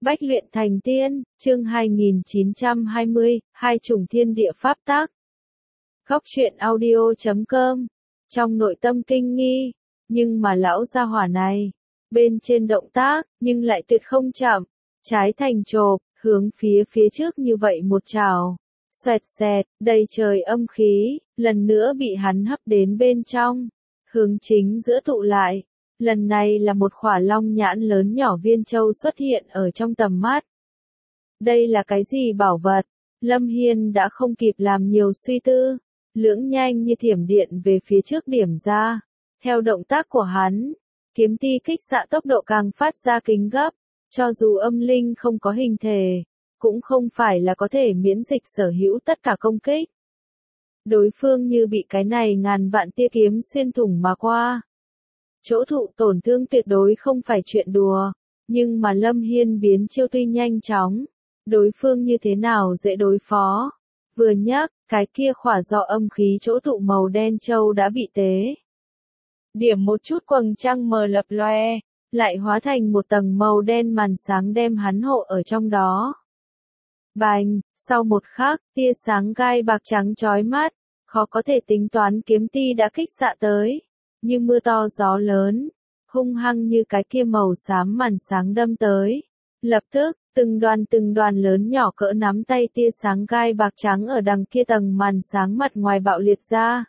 Bách luyện thành tiên, chương 2920, hai chủng thiên địa pháp tác. Góc truyện audio.com. Trong nội tâm kinh nghi, nhưng mà lão gia hỏa này, bên trên động tác, nhưng lại tuyệt không chậm, trái thành chộp, hướng phía trước như vậy một trào. Xoẹt xẹt, đầy trời âm khí, lần nữa bị hắn hấp đến bên trong, hướng chính giữa tụ lại. Lần này là một khỏa long nhãn lớn nhỏ viên châu xuất hiện ở trong tầm mắt. Đây là cái gì bảo vật? Lâm Hiên đã không kịp làm nhiều suy tư, lưỡng nhanh như thiểm điện về phía trước điểm ra. Theo động tác của hắn, kiếm ti kích xạ tốc độ càng phát ra kính gấp, cho dù âm linh không có hình thể, cũng không phải là có thể miễn dịch sở hữu tất cả công kích. Đối phương như bị cái này ngàn vạn tia kiếm xuyên thủng mà qua. Chỗ thụ tổn thương tuyệt đối không phải chuyện đùa, nhưng mà Lâm Hiên biến chiêu tuy nhanh chóng, đối phương như thế nào dễ đối phó. Vừa nhắc, cái kia khỏa do âm khí chỗ tụ màu đen châu đã bị tế. Điểm một chút quầng trăng mờ lập loe, lại hóa thành một tầng màu đen màn sáng đem hắn hộ ở trong đó. Bành, sau một khắc, tia sáng gai bạc trắng chói mắt, khó có thể tính toán kiếm ti đã kích xạ tới. Như mưa to gió lớn, hung hăng như cái kia màu xám màn sáng đâm tới. Lập tức, từng đoàn lớn nhỏ cỡ nắm tay tia sáng gai bạc trắng ở đằng kia tầng màn sáng mặt ngoài bạo liệt ra.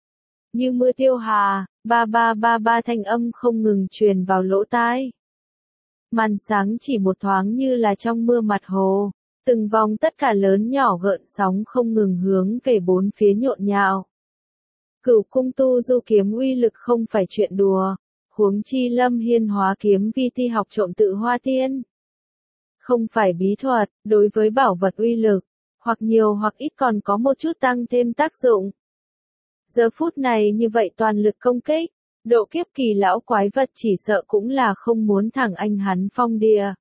Như mưa tiêu hà, ba ba thanh âm không ngừng truyền vào lỗ tai. Màn sáng chỉ một thoáng như là trong mưa mặt hồ, từng vòng tất cả lớn nhỏ gợn sóng không ngừng hướng về bốn phía nhộn nhạo. Cửu cung tu du kiếm uy lực không phải chuyện đùa, huống chi Lâm Hiên hóa kiếm vi ti học trộm tự hoa tiên. Không phải bí thuật, đối với bảo vật uy lực, hoặc nhiều hoặc ít còn có một chút tăng thêm tác dụng. Giờ phút này như vậy toàn lực công kích, độ kiếp kỳ lão quái vật chỉ sợ cũng là không muốn thẳng anh hắn phong địa.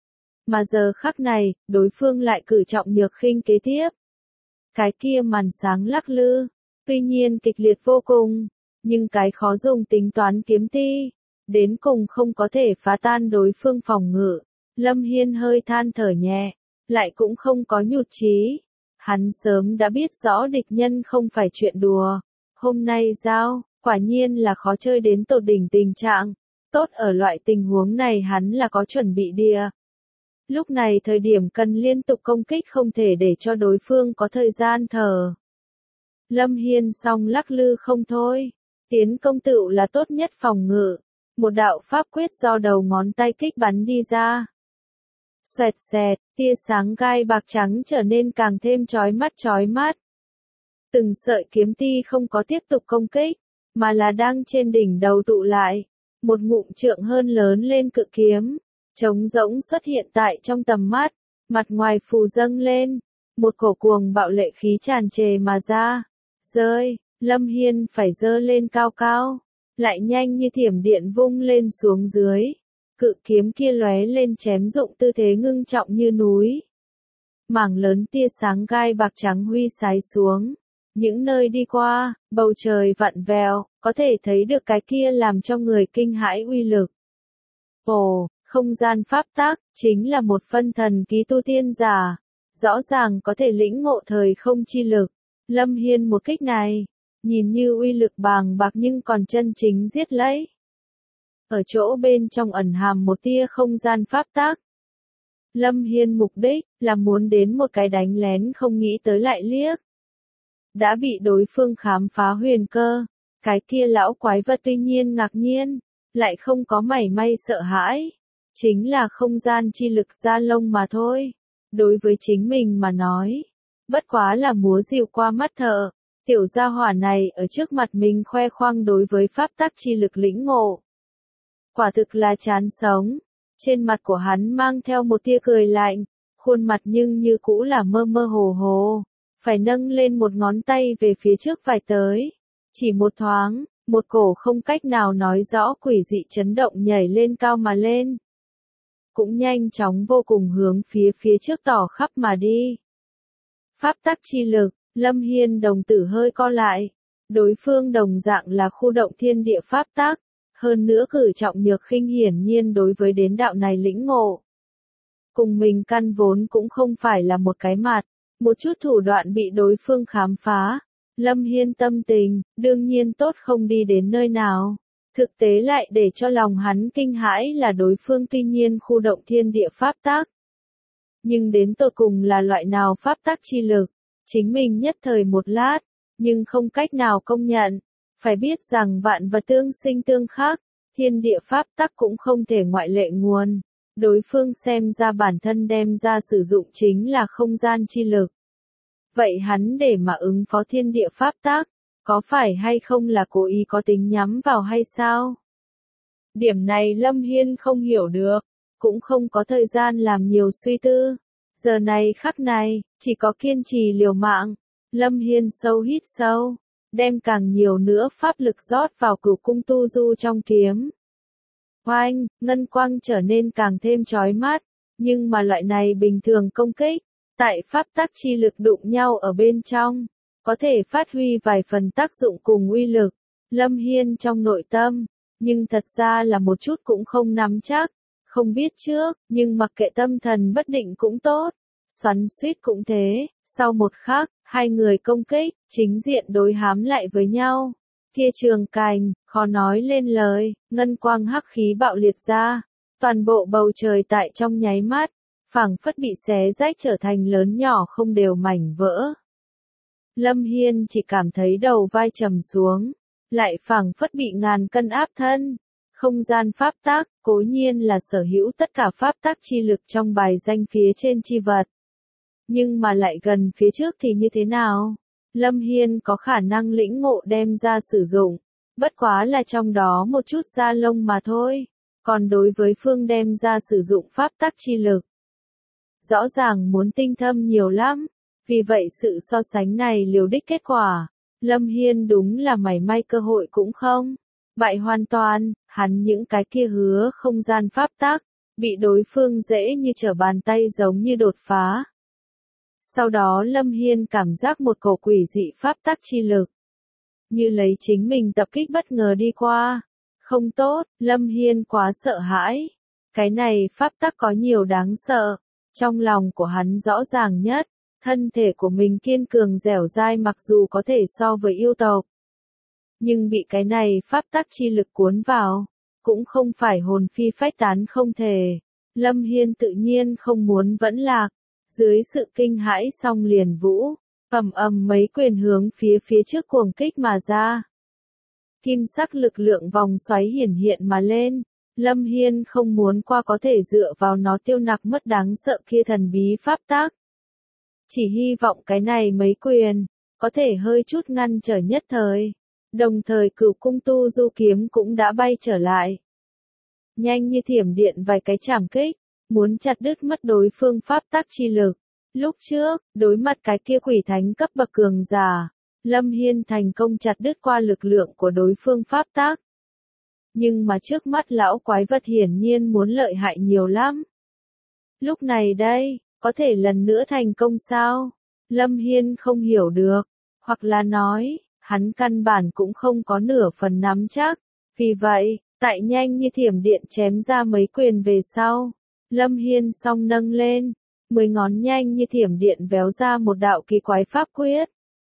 Mà giờ khắc này, đối phương lại cử trọng nhược khinh kế tiếp. Cái kia màn sáng lắc lư. Tuy nhiên kịch liệt vô cùng, nhưng cái khó dùng tính toán kiếm ti, đến cùng không có thể phá tan đối phương phòng ngự. Lâm Hiên hơi than thở nhẹ, lại cũng không có nhụt chí. Hắn sớm đã biết rõ địch nhân không phải chuyện đùa. Hôm nay giao, quả nhiên là khó chơi đến tột đỉnh tình trạng. Tốt ở loại tình huống này hắn là có chuẩn bị địa. Lúc này thời điểm cần liên tục công kích không thể để cho đối phương có thời gian thở. Lâm Hiên song lắc lư không thôi, tiến công tựu là tốt nhất phòng ngự, một đạo pháp quyết do đầu ngón tay kích bắn đi ra. Xoẹt xẹt, tia sáng gai bạc trắng trở nên càng thêm chói mắt. Từng sợi kiếm ti không có tiếp tục công kích, mà là đang trên đỉnh đầu tụ lại, một ngụm trượng hơn lớn lên cự kiếm, trống rỗng xuất hiện tại trong tầm mắt, mặt ngoài phù dâng lên, một cổ cuồng bạo lệ khí tràn trề mà ra. Rơi, Lâm Hiên phải giơ lên cao cao, lại nhanh như thiểm điện vung lên xuống dưới. Cự kiếm kia lóe lên chém rụng tư thế ngưng trọng như núi. Mảng lớn tia sáng gai bạc trắng huy sái xuống. Những nơi đi qua, bầu trời vặn vẹo, có thể thấy được cái kia làm cho người kinh hãi uy lực. Ồ, không gian pháp tác, chính là một phân thần ký tu tiên giả. Rõ ràng có thể lĩnh ngộ thời không chi lực. Lâm Hiên một kích này, nhìn như uy lực bàng bạc nhưng còn chân chính giết lấy. Ở chỗ bên trong ẩn hàm một tia không gian pháp tác. Lâm Hiên mục đích là muốn đến một cái đánh lén không nghĩ tới lại liếc. Đã bị đối phương khám phá huyền cơ, cái kia lão quái vật tuy nhiên ngạc nhiên, lại không có mảy may sợ hãi. Chính là không gian chi lực ra lông mà thôi. Đối với chính mình mà nói. Bất quá là múa dịu qua mắt thợ, tiểu gia hỏa này ở trước mặt mình khoe khoang đối với pháp tắc chi lực lĩnh ngộ. Quả thực là chán sống, trên mặt của hắn mang theo một tia cười lạnh, khuôn mặt nhưng như cũ là mơ mơ hồ hồ, phải nâng lên một ngón tay về phía trước vài tới. Chỉ một thoáng, một cổ không cách nào nói rõ quỷ dị chấn động nhảy lên cao mà lên. Cũng nhanh chóng vô cùng hướng phía trước tỏ khắp mà đi. Pháp tắc chi lực, Lâm Hiên đồng tử hơi co lại. Đối phương đồng dạng là khu động thiên địa pháp tắc, hơn nữa cử trọng nhược khinh hiển nhiên đối với đến đạo này lĩnh ngộ. cùng mình căn vốn cũng không phải là một cái mặt, một chút thủ đoạn bị đối phương khám phá. Lâm Hiên tâm tình, đương nhiên tốt không đi đến nơi nào. Thực tế lại để cho lòng hắn kinh hãi là đối phương tuy nhiên khu động thiên địa pháp tắc. Nhưng đến tột cùng là loại nào pháp tắc chi lực, chính mình nhất thời một lát, nhưng không cách nào công nhận. Phải biết rằng vạn vật tương sinh tương khắc, thiên địa pháp tắc cũng không thể ngoại lệ nguồn. Đối phương xem ra bản thân đem ra sử dụng chính là không gian chi lực. Vậy hắn để mà ứng phó thiên địa pháp tắc, có phải hay không là cố ý có tính nhắm vào hay sao? Điểm này Lâm Hiên không hiểu được, cũng không có thời gian làm nhiều suy tư. Giờ này khắc này, chỉ có kiên trì liều mạng. Lâm Hiên sâu hít sâu, đem càng nhiều nữa pháp lực rót vào cửu cung tu du trong kiếm. Oanh, ngân quang trở nên càng thêm chói mắt, nhưng mà loại này bình thường công kích, tại pháp tắc chi lực đụng nhau ở bên trong, có thể phát huy vài phần tác dụng cùng uy lực. Lâm Hiên trong nội tâm, nhưng thật ra là một chút cũng không nắm chắc, không biết trước, nhưng mặc kệ tâm thần bất định cũng tốt, xoắn xuýt cũng thế. Sau một khắc, hai người công kích, chính diện đối hám lại với nhau. Kia trường cành, khó nói lên lời, ngân quang hắc khí bạo liệt ra, toàn bộ bầu trời tại trong nháy mắt, phảng phất bị xé rách trở thành lớn nhỏ không đều mảnh vỡ. Lâm Hiên chỉ cảm thấy đầu vai trầm xuống, lại phảng phất bị ngàn cân áp thân. Không gian pháp tắc, cố nhiên là sở hữu tất cả pháp tắc chi lực trong bài danh phía trên chi vật. Nhưng mà lại gần phía trước thì như thế nào? Lâm Hiên có khả năng lĩnh ngộ đem ra sử dụng, bất quá là trong đó một chút da lông mà thôi. Còn đối với phương đem ra sử dụng pháp tắc chi lực, rõ ràng muốn tinh thâm nhiều lắm. Vì vậy sự so sánh này liều đích kết quả, Lâm Hiên đúng là mảy may cơ hội cũng không. Bại hoàn toàn, hắn những cái kia hứa không gian pháp tắc, bị đối phương dễ như trở bàn tay giống như đột phá. Sau đó Lâm Hiên cảm giác một cổ quỷ dị pháp tắc chi lực, như lấy chính mình tập kích bất ngờ đi qua. Không tốt, Lâm Hiên quá sợ hãi. Cái này pháp tắc có nhiều đáng sợ. Trong lòng của hắn rõ ràng nhất, thân thể của mình kiên cường dẻo dai mặc dù có thể so với yêu tộc. Nhưng bị cái này pháp tắc chi lực cuốn vào, cũng không phải hồn phi phách tán không thể. Lâm Hiên tự nhiên không muốn vẫn lạc. Dưới sự kinh hãi song liền vũ, ầm ầm mấy quyền hướng phía trước cuồng kích mà ra. Kim sắc lực lượng vòng xoáy hiển hiện mà lên, Lâm Hiên không muốn qua có thể dựa vào nó tiêu nặc mất đáng sợ kia thần bí pháp tắc. Chỉ hy vọng cái này mấy quyền, có thể hơi chút ngăn trở nhất thời. Đồng thời cửu cung tu du kiếm cũng đã bay trở lại. Nhanh như thiểm điện vài cái chảm kích, muốn chặt đứt mất đối phương pháp tắc chi lực. Lúc trước, đối mặt cái kia quỷ thánh cấp bậc cường giả, Lâm Hiên thành công chặt đứt qua lực lượng của đối phương pháp tắc. Nhưng mà trước mắt lão quái vật hiển nhiên muốn lợi hại nhiều lắm. Lúc này đây, có thể lần nữa thành công sao? Lâm Hiên không hiểu được, hoặc là nói, hắn căn bản cũng không có nửa phần nắm chắc. Vì vậy, tại nhanh như thiểm điện chém ra mấy quyền về sau, Lâm Hiên song nâng lên, 10 ngón nhanh như thiểm điện véo ra một đạo kỳ quái pháp quyết.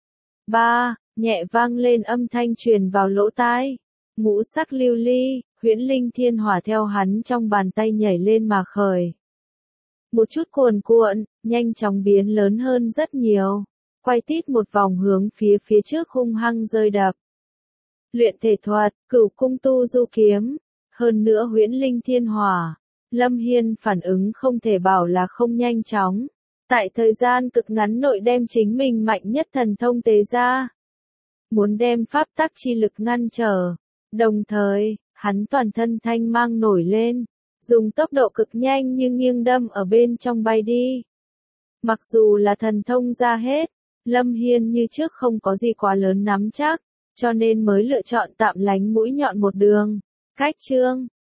Ba, nhẹ vang lên âm thanh truyền vào lỗ tai. Ngũ sắc lưu ly, huyễn linh thiên hỏa theo hắn trong bàn tay nhảy lên mà khởi. Một chút cuồn cuộn, nhanh chóng biến lớn hơn rất nhiều. Quay tít một vòng hướng phía trước hung hăng rơi đập. Luyện thể thuật, cửu cung tu du kiếm, hơn nữa huyễn linh thiên hỏa. Lâm Hiên phản ứng không thể bảo là không nhanh chóng. Tại thời gian cực ngắn nội đem chính mình mạnh nhất thần thông tế ra. Muốn đem pháp tắc chi lực ngăn trở. Đồng thời, hắn toàn thân thanh mang nổi lên, dùng tốc độ cực nhanh như nghiêng đâm ở bên trong bay đi. Mặc dù là thần thông ra hết, Lâm Hiên như trước không có gì quá lớn nắm chắc, cho nên mới lựa chọn tạm lánh mũi nhọn một đường. Cách chương